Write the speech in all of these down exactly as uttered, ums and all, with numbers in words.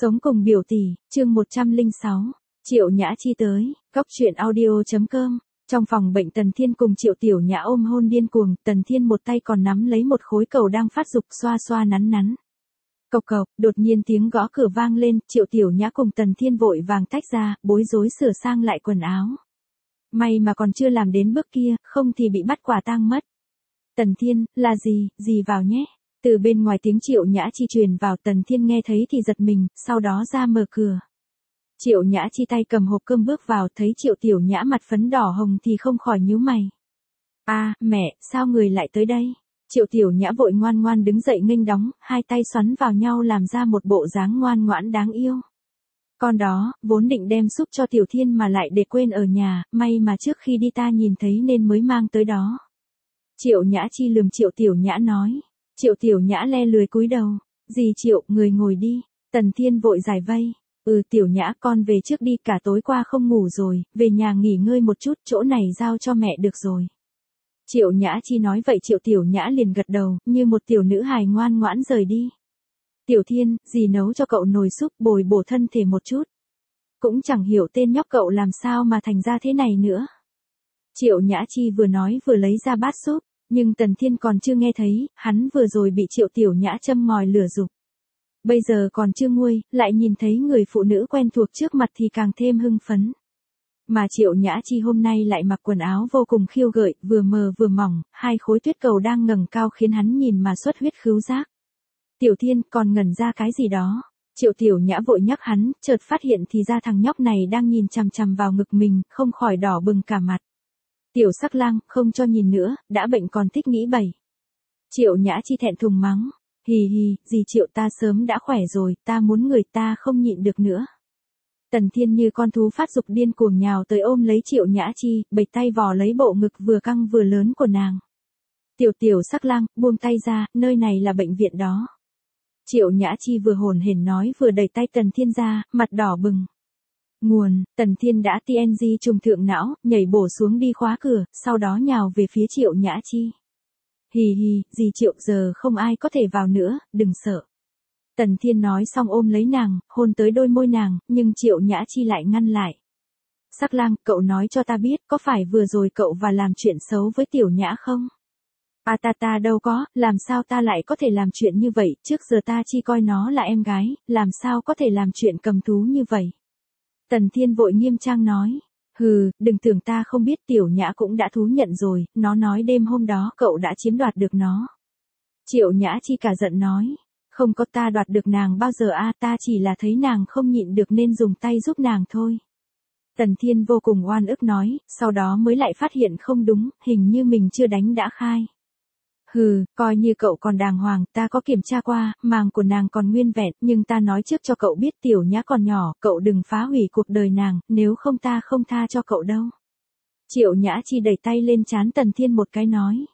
Sống cùng biểu tỷ, chương một trăm lẻ sáu, Triệu Nhã Chi tới, góc truyện audio.com. Trong phòng bệnh Tần Thiên cùng Triệu Tiểu Nhã ôm hôn điên cuồng, Tần Thiên một tay còn nắm lấy một khối cầu đang phát dục xoa xoa nắn nắn. Cộc cộc, đột nhiên tiếng gõ cửa vang lên, Triệu Tiểu Nhã cùng Tần Thiên vội vàng tách ra, bối rối sửa sang lại quần áo. May mà còn chưa làm đến bước kia, không thì bị bắt quả tang mất. Tần Thiên, là gì, gì vào nhé. Từ bên ngoài tiếng Triệu Nhã Chi truyền vào, Tần Thiên nghe thấy thì giật mình, sau đó ra mở cửa. Triệu Nhã Chi tay cầm hộp cơm bước vào, thấy Triệu Tiểu Nhã mặt phấn đỏ hồng thì không khỏi nhíu mày. À, mẹ, sao người lại tới đây? Triệu Tiểu Nhã vội ngoan ngoan đứng dậy nghênh đón, hai tay xoắn vào nhau làm ra một bộ dáng ngoan ngoãn đáng yêu. Con đó, vốn định đem giúp cho Tiểu Thiên mà lại để quên ở nhà, may mà trước khi đi ta nhìn thấy nên mới mang tới đó. Triệu Nhã Chi lườm Triệu Tiểu Nhã nói. Triệu Tiểu Nhã le lười cúi đầu. Dì Triệu, người ngồi đi. Tần Thiên vội giải vây. Ừ Tiểu Nhã, con về trước đi, cả tối qua không ngủ rồi, về nhà nghỉ ngơi một chút, chỗ này giao cho mẹ được rồi. Triệu Nhã Chi nói vậy Triệu Tiểu Nhã liền gật đầu, như một tiểu nữ hài ngoan ngoãn rời đi. Tiểu Thiên, dì nấu cho cậu nồi súp bồi bổ thân thể một chút. Cũng chẳng hiểu tên nhóc cậu làm sao mà thành ra thế này nữa. Triệu Nhã Chi vừa nói vừa lấy ra bát súp, nhưng Tần Thiên còn chưa nghe thấy, hắn vừa rồi bị Triệu Tiểu Nhã châm ngòi lửa dục. Bây giờ còn chưa nguôi, lại nhìn thấy người phụ nữ quen thuộc trước mặt thì càng thêm hưng phấn. Mà Triệu Nhã Chi hôm nay lại mặc quần áo vô cùng khiêu gợi, vừa mờ vừa mỏng, hai khối tuyết cầu đang ngẩng cao khiến hắn nhìn mà xuất huyết khứu giác. Tiểu Thiên, còn ngẩn ra cái gì đó? Triệu Tiểu Nhã vội nhắc hắn, chợt phát hiện thì ra thằng nhóc này đang nhìn chằm chằm vào ngực mình, không khỏi đỏ bừng cả mặt. Tiểu Sắc Lang, không cho nhìn nữa, đã bệnh còn thích nghĩ bậy. Triệu Nhã Chi thẹn thùng mắng. Hì hì, dì Triệu, ta sớm đã khỏe rồi, ta muốn người, ta không nhịn được nữa. Tần Thiên như con thú phát dục điên cuồng nhào tới ôm lấy Triệu Nhã Chi, bịch tay vò lấy bộ ngực vừa căng vừa lớn của nàng. Tiểu Tiểu Sắc Lang, buông tay ra, nơi này là bệnh viện đó. Triệu Nhã Chi vừa hồn hển nói vừa đẩy tay Tần Thiên ra, mặt đỏ bừng. Nguồn, Tần Thiên đã tê en giê trùng thượng não, nhảy bổ xuống đi khóa cửa, sau đó nhào về phía Triệu Nhã Chi. Hì hì, dì Triệu, giờ không ai có thể vào nữa, đừng sợ. Tần Thiên nói xong ôm lấy nàng, hôn tới đôi môi nàng, nhưng Triệu Nhã Chi lại ngăn lại. Sắc Lang, cậu nói cho ta biết, có phải vừa rồi cậu và làm chuyện xấu với Tiểu Nhã không? À ta ta đâu có, làm sao ta lại có thể làm chuyện như vậy, trước giờ ta chỉ coi nó là em gái, làm sao có thể làm chuyện cầm thú như vậy? Tần Thiên vội nghiêm trang nói. Hừ, đừng tưởng ta không biết, Tiểu Nhã cũng đã thú nhận rồi, nó nói đêm hôm đó cậu đã chiếm đoạt được nó. Triệu Nhã Chi cả giận nói. Không có, ta đoạt được nàng bao giờ a, ta chỉ là thấy nàng không nhịn được nên dùng tay giúp nàng thôi. Tần Thiên vô cùng oan ức nói, sau đó mới lại phát hiện không đúng, hình như mình chưa đánh đã khai. Hừ, coi như cậu còn đàng hoàng, ta có kiểm tra qua, màng của nàng còn nguyên vẹn, nhưng ta nói trước cho cậu biết Tiểu Nhã còn nhỏ, cậu đừng phá hủy cuộc đời nàng, nếu không ta không tha cho cậu đâu. Triệu Nhã Chi đẩy tay lên trán Tần Thiên một cái nói.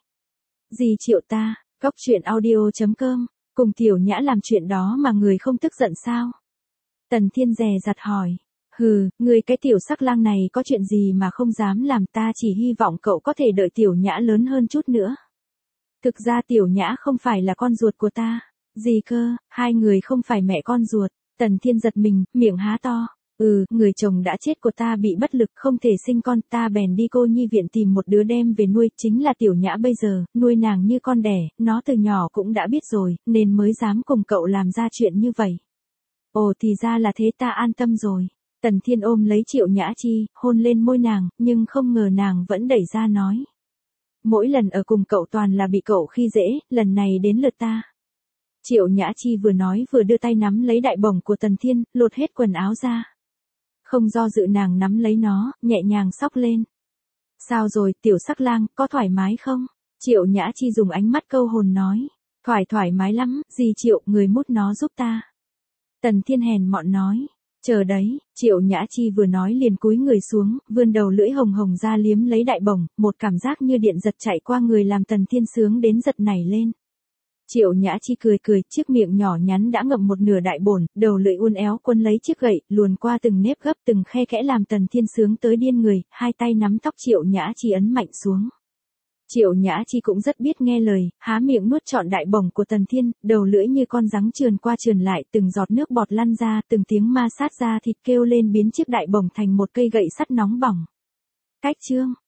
Dì Triệu ta, góc truyện audio.com, cùng Tiểu Nhã làm chuyện đó mà người không tức giận sao? Tần Thiên dè dặt hỏi. Hừ, người cái Tiểu Sắc Lang này có chuyện gì mà không dám làm, ta chỉ hy vọng cậu có thể đợi Tiểu Nhã lớn hơn chút nữa. Thực ra Tiểu Nhã không phải là con ruột của ta. Gì cơ, hai người không phải mẹ con ruột. Tần Thiên giật mình, miệng há to. Ừ, người chồng đã chết của ta bị bất lực không thể sinh con, ta bèn đi cô nhi viện tìm một đứa đem về nuôi, chính là Tiểu Nhã bây giờ, nuôi nàng như con đẻ, nó từ nhỏ cũng đã biết rồi, nên mới dám cùng cậu làm ra chuyện như vậy. Ồ thì ra là thế, ta an tâm rồi. Tần Thiên ôm lấy Triệu Nhã Chi, hôn lên môi nàng, nhưng không ngờ nàng vẫn đẩy ra nói. Mỗi lần ở cùng cậu toàn là bị cậu khi dễ, lần này đến lượt ta. Triệu Nhã Chi vừa nói vừa đưa tay nắm lấy đại bổng của Tần Thiên, lột hết quần áo ra. Không do dự nàng nắm lấy nó, nhẹ nhàng xóc lên. Sao rồi, Tiểu Sắc Lang, có thoải mái không? Triệu Nhã Chi dùng ánh mắt câu hồn nói. Thoải thoải mái lắm, dì Triệu, người mút nó giúp ta. Tần Thiên hèn mọn nói. Chờ đấy, Triệu Nhã Chi vừa nói liền cúi người xuống, vươn đầu lưỡi hồng hồng ra liếm lấy đại bổng, một cảm giác như điện giật chạy qua người làm Tần Thiên sướng đến giật nảy lên. Triệu Nhã Chi cười cười, chiếc miệng nhỏ nhắn đã ngậm một nửa đại bổn, đầu lưỡi uốn éo quấn lấy chiếc gậy, luồn qua từng nếp gấp từng khe kẽ làm Tần Thiên sướng tới điên người, hai tay nắm tóc Triệu Nhã Chi ấn mạnh xuống. Triệu Nhã Chi cũng rất biết nghe lời, há miệng nuốt trọn đại bổng của Tần Thiên, đầu lưỡi như con rắn trườn qua trườn lại, từng giọt nước bọt lăn ra, từng tiếng ma sát ra thịt kêu lên biến chiếc đại bổng thành một cây gậy sắt nóng bỏng. Cách chương